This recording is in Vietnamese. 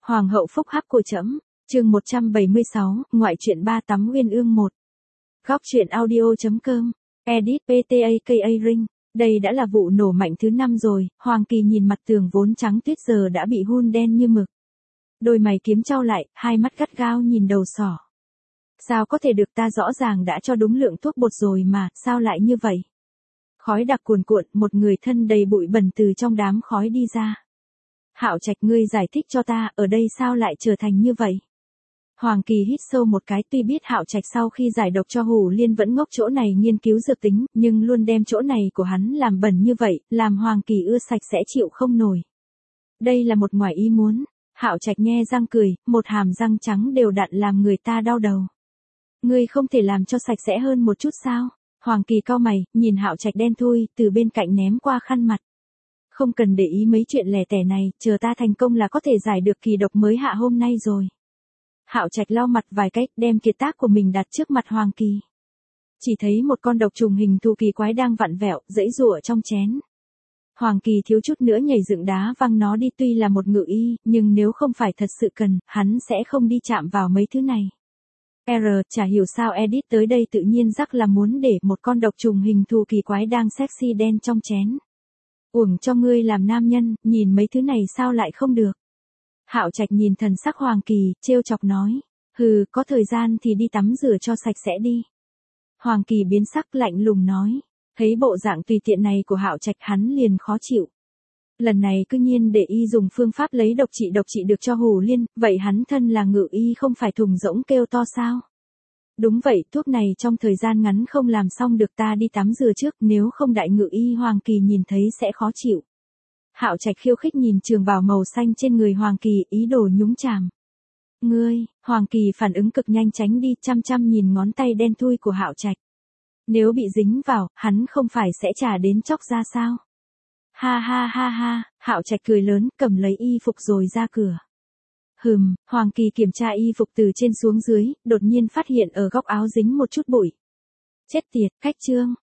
Hoàng hậu phúc hắc của trẫm, chương 176, ngoại truyện ba tắm uyên ương 1. Góc truyện audio.com, edit PTAKA Ring. Đây đã là vụ nổ mạnh thứ 5 rồi, Hoàng Kỳ nhìn mặt tường vốn trắng tuyết giờ đã bị hun đen như mực. Đôi mày kiếm chau lại, hai mắt gắt gao nhìn đầu sỏ. Sao có thể được, ta rõ ràng đã cho đúng lượng thuốc bột rồi mà, sao lại như vậy? Khói đặc cuồn cuộn, một người thân đầy bụi bẩn từ trong đám khói đi ra. Hạo Trạch, ngươi giải thích cho ta, ở đây sao lại trở thành như vậy? Hoàng Kỳ hít sâu một cái, tuy biết Hạo Trạch sau khi giải độc cho Hủ Liên vẫn ngốc chỗ này nghiên cứu dược tính, nhưng luôn đem chỗ này của hắn làm bẩn như vậy, làm Hoàng Kỳ ưa sạch sẽ chịu không nổi. Đây là một ngoài ý muốn. Hạo Trạch nhe răng cười, một hàm răng trắng đều đặn làm người ta đau đầu. Ngươi không thể làm cho sạch sẽ hơn một chút sao? Hoàng Kỳ cau mày, nhìn Hạo Trạch đen thui, từ bên cạnh ném qua khăn mặt. Không cần để ý mấy chuyện lẻ tẻ này, chờ ta thành công là có thể giải được kỳ độc mới hạ hôm nay rồi. Hạo Trạch lau mặt vài cách, đem kiệt tác của mình đặt trước mặt Hoàng Kỳ. Chỉ thấy một con độc trùng hình thù kỳ quái đang vặn vẹo, giãy giụa trong chén. Hoàng Kỳ thiếu chút nữa nhảy dựng đá văng nó đi, tuy là một ngự y, nhưng nếu không phải thật sự cần, hắn sẽ không đi chạm vào mấy thứ này. Chả hiểu sao edit tới đây tự nhiên rắc là muốn để một con độc trùng hình thù kỳ quái đang sexy đen trong chén. Uổng cho ngươi làm nam nhân, nhìn mấy thứ này sao lại không được. Hạo Trạch nhìn thần sắc Hoàng Kỳ, trêu chọc nói. Hừ, có thời gian thì đi tắm rửa cho sạch sẽ đi. Hoàng Kỳ biến sắc lạnh lùng nói. Thấy bộ dạng tùy tiện này của Hạo Trạch hắn liền khó chịu. Lần này cứ nhiên để y dùng phương pháp lấy độc trị được cho Hủ Liên, vậy hắn thân là ngự y không phải thùng rỗng kêu to sao? Đúng vậy, thuốc này trong thời gian ngắn không làm xong được, ta đi tắm rửa trước, nếu không đại ngự y Hoàng Kỳ nhìn thấy sẽ khó chịu. Hạo Trạch khiêu khích nhìn trường bào màu xanh trên người Hoàng Kỳ, ý đồ nhúng chàm. Ngươi, Hoàng Kỳ phản ứng cực nhanh tránh đi, chăm chăm nhìn ngón tay đen thui của Hạo Trạch. Nếu bị dính vào, hắn không phải sẽ trả đến chóc ra sao? Ha ha ha ha, Hạo Trạch cười lớn, cầm lấy y phục rồi ra cửa. Hoàng Kỳ kiểm tra y phục từ trên xuống dưới, đột nhiên phát hiện ở góc áo dính một chút bụi. Chết tiệt, cách chương,